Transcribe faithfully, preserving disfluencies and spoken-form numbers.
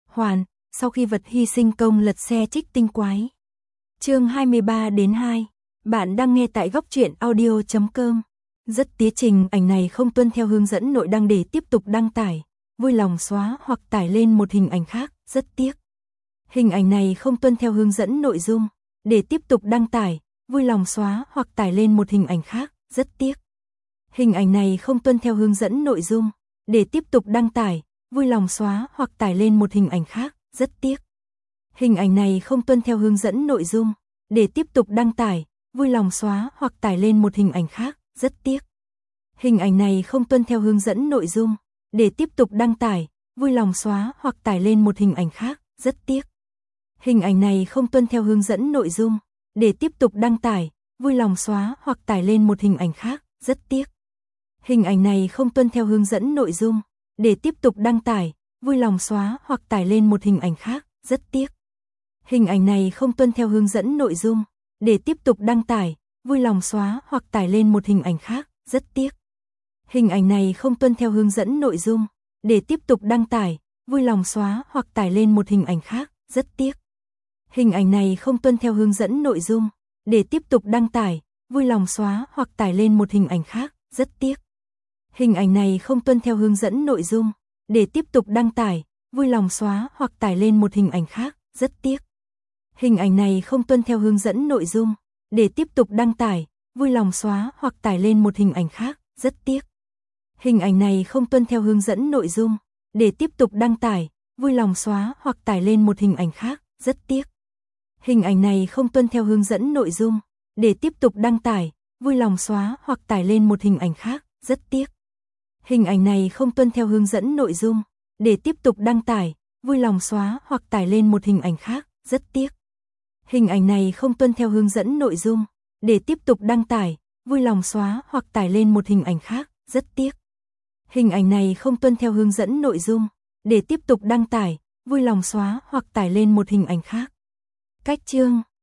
Hoàn, sau khi vật hy sinh công lật xe trích tinh quái. Chương hai mươi ba đến hai. Bạn đang nghe tại góc truyện audio chấm com. Rất tía trình ảnh này không tuân theo hướng dẫn nội đăng để tiếp tục đăng tải. Vui lòng xóa hoặc tải lên một hình ảnh khác, rất tiếc. Hình ảnh này không tuân theo hướng dẫn nội dung. Để tiếp tục đăng tải, vui lòng xóa hoặc tải lên một hình ảnh khác, rất tiếc. Hình ảnh này không tuân theo hướng dẫn nội dung. Để tiếp tục đăng tải, vui lòng xóa hoặc tải lên một hình ảnh khác, rất tiếc. Hình ảnh này không tuân theo hướng dẫn nội dung. Để tiếp tục đăng tải, vui lòng xóa hoặc tải lên một hình ảnh khác, rất tiếc. Hình ảnh này không tuân theo hướng dẫn nội dung. Để tiếp tục đăng tải, vui lòng xóa hoặc tải lên một hình ảnh khác, rất tiếc. Hình ảnh này không tuân theo hướng dẫn nội dung. Để tiếp tục đăng tải, vui lòng xóa hoặc tải lên một hình ảnh khác, rất tiếc. Hình ảnh này không tuân theo hướng dẫn nội dung. Để tiếp tục đăng tải, vui lòng xóa hoặc tải lên một hình ảnh khác, rất tiếc. Hình ảnh này không tuân theo hướng dẫn nội dung. Để tiếp tục đăng tải, vui lòng xóa hoặc tải lên một hình ảnh khác, rất tiếc. Hình ảnh này không tuân theo hướng dẫn nội dung. Để tiếp tục đăng tải, vui lòng xóa hoặc tải lên một hình ảnh khác, rất tiếc. Hình ảnh này không tuân theo hướng dẫn nội dung. Để tiếp tục đăng tải, vui lòng xóa hoặc tải lên một hình ảnh khác, rất tiếc. Hình ảnh này không tuân theo hướng dẫn nội dung. Để tiếp tục đăng tải, vui lòng xóa hoặc tải lên một hình ảnh khác, rất tiếc. Hình ảnh này không tuân theo hướng dẫn nội dung. Để tiếp tục đăng tải, vui lòng xóa hoặc tải lên một hình ảnh khác, rất tiếc. Hình ảnh này không tuân theo hướng dẫn nội dung. Để tiếp tục đăng tải, vui lòng xóa hoặc tải lên một hình ảnh khác, rất tiếc. Hình ảnh này không tuân theo hướng dẫn nội dung. Để tiếp tục đăng tải, vui lòng xóa hoặc tải lên một hình ảnh khác, rất tiếc. Hình ảnh này không tuân theo hướng dẫn nội dung. Để tiếp tục đăng tải, vui lòng xóa hoặc tải lên một hình ảnh khác, rất tiếc. Hình ảnh này không tuân theo hướng dẫn nội dung. Để tiếp tục đăng tải, vui lòng xóa hoặc tải lên một hình ảnh khác, rất tiếc. Hình ảnh này không tuân theo hướng dẫn nội dung. Để tiếp tục đăng tải, vui lòng xóa hoặc tải lên một hình ảnh khác. Cách chương